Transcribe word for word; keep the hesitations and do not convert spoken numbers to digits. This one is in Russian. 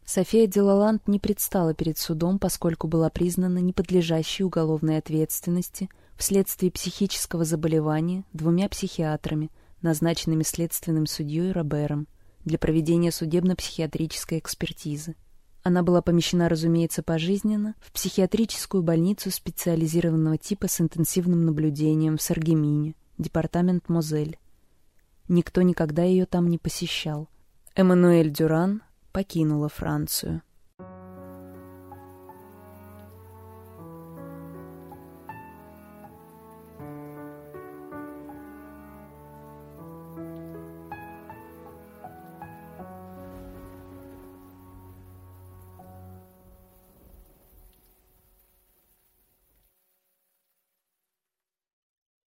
София де Лаланд не предстала перед судом, поскольку была признана неподлежащей уголовной ответственности вследствие психического заболевания двумя психиатрами, назначенными следственным судьей Робером, для проведения судебно-психиатрической экспертизы. Она была помещена, разумеется, пожизненно в психиатрическую больницу специализированного типа с интенсивным наблюдением в Сарремине, департамент Мозель. Никто никогда ее там не посещал. Эммануэль Дюран покинула Францию.